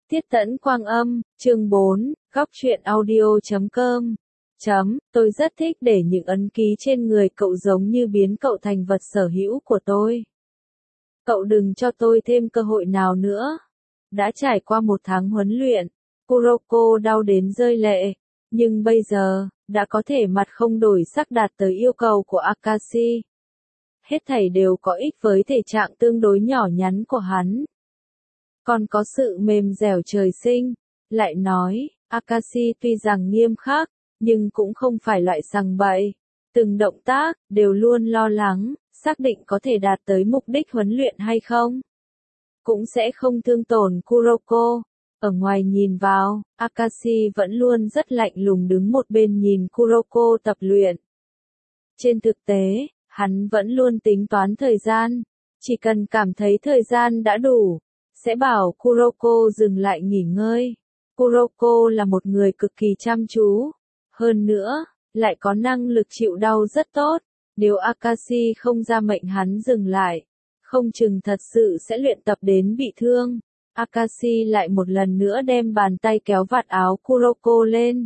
Tiết Tẫn Quang Âm, chương 4, góc truyện audio.com. Tôi rất thích để những ấn ký trên người cậu giống như biến cậu thành vật sở hữu của tôi. Cậu đừng cho tôi thêm cơ hội nào nữa. Đã trải qua 1 tháng huấn luyện, Kuroko đau đến rơi lệ, nhưng bây giờ, đã có thể mặt không đổi sắc đạt tới yêu cầu của Akashi. Hết thảy đều có ích với thể trạng tương đối nhỏ nhắn của hắn. Còn có sự mềm dẻo trời sinh. Lại nói, Akashi tuy rằng nghiêm khắc, nhưng cũng không phải loại sằng bậy. Từng động tác, đều luôn lo lắng, xác định có thể đạt tới mục đích huấn luyện hay không. Cũng sẽ không thương tổn Kuroko. Ở ngoài nhìn vào, Akashi vẫn luôn rất lạnh lùng đứng một bên nhìn Kuroko tập luyện. Trên thực tế, hắn vẫn luôn tính toán thời gian. Chỉ cần cảm thấy thời gian đã đủ, sẽ bảo Kuroko dừng lại nghỉ ngơi. Kuroko là một người cực kỳ chăm chú. Hơn nữa, lại có năng lực chịu đau rất tốt. Nếu Akashi không ra mệnh hắn dừng lại, không chừng thật sự sẽ luyện tập đến bị thương. Akashi lại một lần nữa đem bàn tay kéo vạt áo Kuroko lên.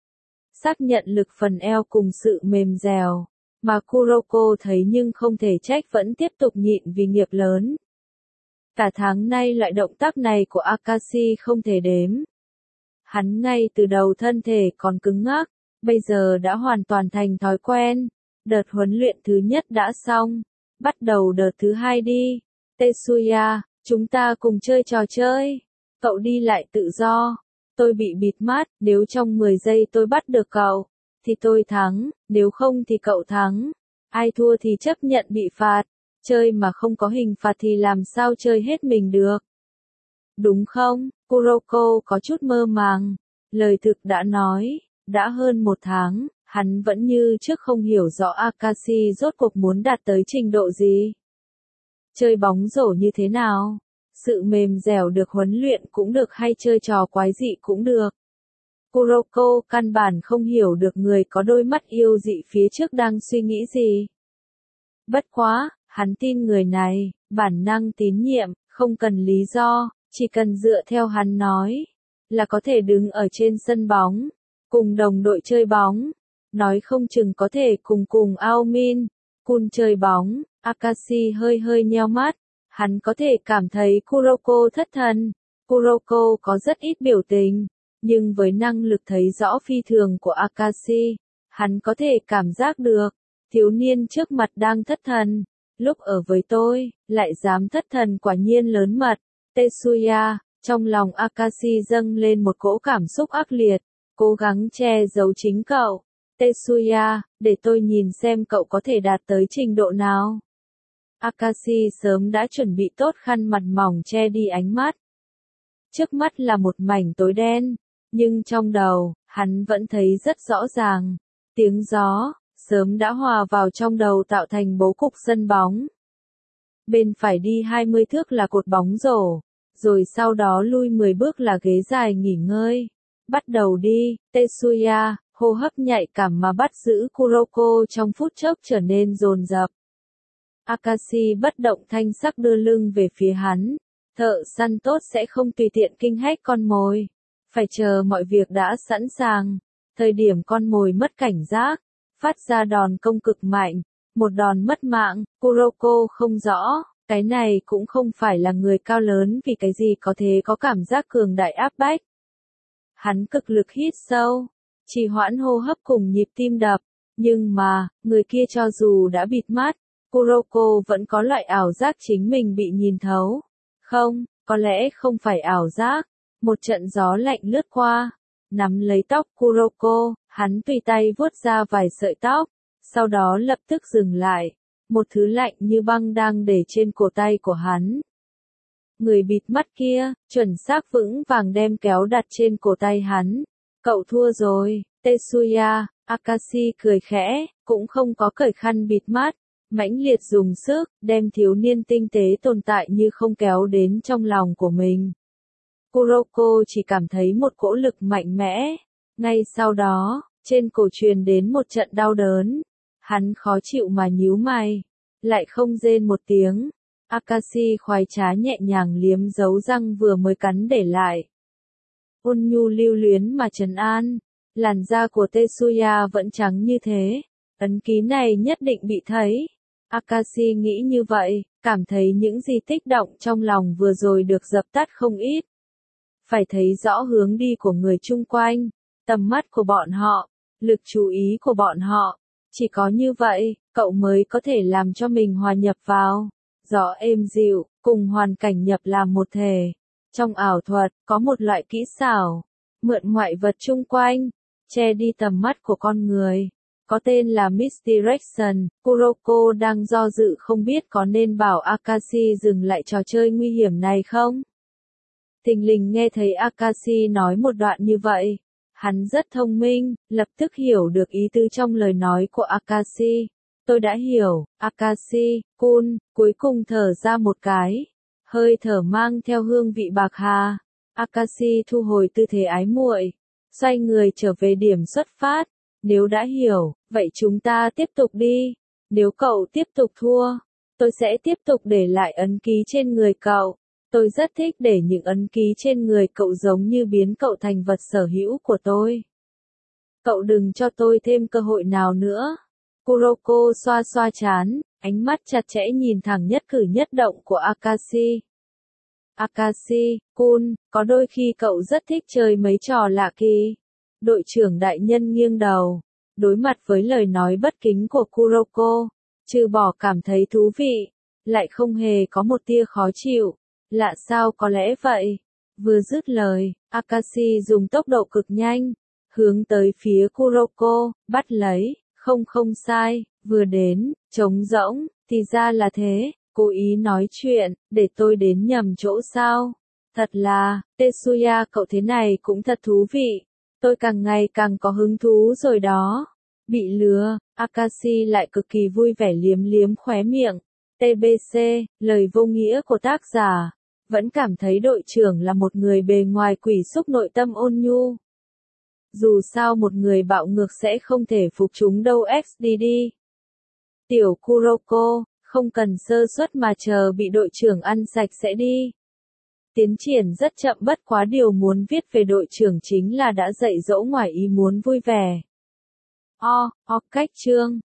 Xác nhận lực phần eo cùng sự mềm dẻo, mà Kuroko thấy nhưng không thể trách vẫn tiếp tục nhịn vì nghiệp lớn. Cả tháng nay loại động tác này của Akashi không thể đếm. Hắn ngay từ đầu thân thể còn cứng ngắc, bây giờ đã hoàn toàn thành thói quen. Đợt huấn luyện thứ nhất đã xong, bắt đầu đợt thứ 2 đi. Tetsuya, chúng ta cùng chơi trò chơi. Cậu đi lại tự do. Tôi bị bịt mắt, nếu trong 10 giây tôi bắt được cậu, thì tôi thắng, nếu không thì cậu thắng. Ai thua thì chấp nhận bị phạt. Chơi mà không có hình phạt thì làm sao chơi hết mình được. Đúng không? Kuroko có chút mơ màng. Lời thực đã nói, đã hơn 1 tháng, hắn vẫn như trước không hiểu rõ Akashi rốt cuộc muốn đạt tới trình độ gì. Chơi bóng rổ như thế nào? Sự mềm dẻo được huấn luyện cũng được hay chơi trò quái dị cũng được. Kuroko căn bản không hiểu được người có đôi mắt yêu dị phía trước đang suy nghĩ gì. Bất quá, hắn tin người này, bản năng tín nhiệm, không cần lý do, chỉ cần dựa theo hắn nói, là có thể đứng ở trên sân bóng, cùng đồng đội chơi bóng, nói không chừng có thể cùng Aomin, Kun chơi bóng. Akashi hơi nheo mắt, hắn có thể cảm thấy Kuroko thất thần. Kuroko có rất ít biểu tình, nhưng với năng lực thấy rõ phi thường của Akashi, hắn có thể cảm giác được, thiếu niên trước mặt đang thất thần. Lúc ở với tôi, lại dám thất thần quả nhiên lớn mật. Tetsuya, trong lòng Akashi dâng lên một cỗ cảm xúc ác liệt, cố gắng che giấu chính cậu. Tetsuya, để tôi nhìn xem cậu có thể đạt tới trình độ nào. Akashi sớm đã chuẩn bị tốt khăn mặt mỏng che đi ánh mắt. Trước mắt là một mảnh tối đen, nhưng trong đầu, hắn vẫn thấy rất rõ ràng. Tiếng gió, sớm đã hòa vào trong đầu tạo thành bố cục sân bóng. Bên phải đi 20 thước là cột bóng rổ, rồi sau đó lui 10 bước là ghế dài nghỉ ngơi. Bắt đầu đi, Tetsuya, hô hấp nhạy cảm mà bắt giữ Kuroko trong phút chốc trở nên dồn dập. Akashi bất động thanh sắc đưa lưng về phía hắn. Thợ săn tốt sẽ không tùy tiện kinh hách con mồi. Phải chờ mọi việc đã sẵn sàng. Thời điểm con mồi mất cảnh giác, phát ra đòn công cực mạnh, một đòn mất mạng. Kuroko không rõ, cái này cũng không phải là người cao lớn vì cái gì có thể có cảm giác cường đại áp bách. Hắn cực lực hít sâu, trì hoãn hô hấp cùng nhịp tim đập, nhưng mà, người kia cho dù đã bịt mắt, Kuroko vẫn có loại ảo giác chính mình bị nhìn thấu. Không, có lẽ không phải ảo giác. Một trận gió lạnh lướt qua, nắm lấy tóc Kuroko, hắn tùy tay vuốt ra vài sợi tóc, sau đó lập tức dừng lại. Một thứ lạnh như băng đang để trên cổ tay của hắn. Người bịt mắt kia, chuẩn xác vững vàng đem kéo đặt trên cổ tay hắn. Cậu thua rồi, Tetsuya. Akashi cười khẽ, cũng không có cởi khăn bịt mắt, mãnh liệt dùng sức, đem thiếu niên tinh tế tồn tại như không kéo đến trong lòng của mình. Kuroko chỉ cảm thấy một cỗ lực mạnh mẽ. Ngay sau đó, trên cổ truyền đến một trận đau đớn. Hắn khó chịu mà nhíu mày, lại không rên một tiếng. Akashi khoái trá nhẹ nhàng liếm dấu răng vừa mới cắn để lại. ôn nhu lưu luyến mà trấn an. Làn da của Tetsuya vẫn trắng như thế, ấn ký này nhất định bị thấy. Akashi nghĩ như vậy, cảm thấy những gì kích động trong lòng vừa rồi được dập tắt không ít. Phải thấy rõ hướng đi của người chung quanh, tầm mắt của bọn họ, lực chú ý của bọn họ. Chỉ có như vậy, cậu mới có thể làm cho mình hòa nhập vào. Gió êm dịu, cùng hoàn cảnh nhập làm một thể. Trong ảo thuật, có một loại kỹ xảo, mượn ngoại vật chung quanh, che đi tầm mắt của con người. Có tên là Misdirection. Kuroko đang do dự không biết có nên bảo Akashi dừng lại trò chơi nguy hiểm này không. Thình lình nghe thấy Akashi nói một đoạn như vậy. Hắn rất thông minh, lập tức hiểu được ý tứ trong lời nói của Akashi. Tôi đã hiểu, Akashi-kun, cuối cùng thở ra một cái. Hơi thở mang theo hương vị bạc hà. Akashi thu hồi tư thế ái muội, xoay người trở về điểm xuất phát. Nếu đã hiểu, vậy chúng ta tiếp tục đi. Nếu cậu tiếp tục thua, tôi sẽ tiếp tục để lại ấn ký trên người cậu. Tôi rất thích để những ấn ký trên người cậu giống như biến cậu thành vật sở hữu của tôi. Cậu đừng cho tôi thêm cơ hội nào nữa. Kuroko xoa xoa trán, ánh mắt chặt chẽ nhìn thẳng nhất cử nhất động của Akashi. Akashi-kun, có đôi khi cậu rất thích chơi mấy trò lạ kỳ. Đội trưởng đại nhân nghiêng đầu, đối mặt với lời nói bất kính của Kuroko, trừ bỏ cảm thấy thú vị, lại không hề có một tia khó chịu. Lạ sao có lẽ vậy? Vừa dứt lời, Akashi dùng tốc độ cực nhanh, hướng tới phía Kuroko, bắt lấy, không sai, vừa đến, trống rỗng, thì ra là thế, cố ý nói chuyện, để tôi đến nhầm chỗ sao? Thật là, Tetsuya cậu thế này cũng thật thú vị, tôi càng ngày càng có hứng thú rồi đó. Bị lừa, Akashi lại cực kỳ vui vẻ liếm liếm khóe miệng. TBC, lời vô nghĩa của tác giả. Vẫn cảm thấy đội trưởng là một người bề ngoài quỷ xúc nội tâm ôn nhu. Dù sao một người bạo ngược sẽ không thể phục chúng đâu XDD. Tiểu Kuroko, không cần sơ suất mà chờ bị đội trưởng ăn sạch sẽ đi. Tiến triển rất chậm bất quá điều muốn viết về đội trưởng chính là đã dạy dỗ ngoài ý muốn vui vẻ. Cách chương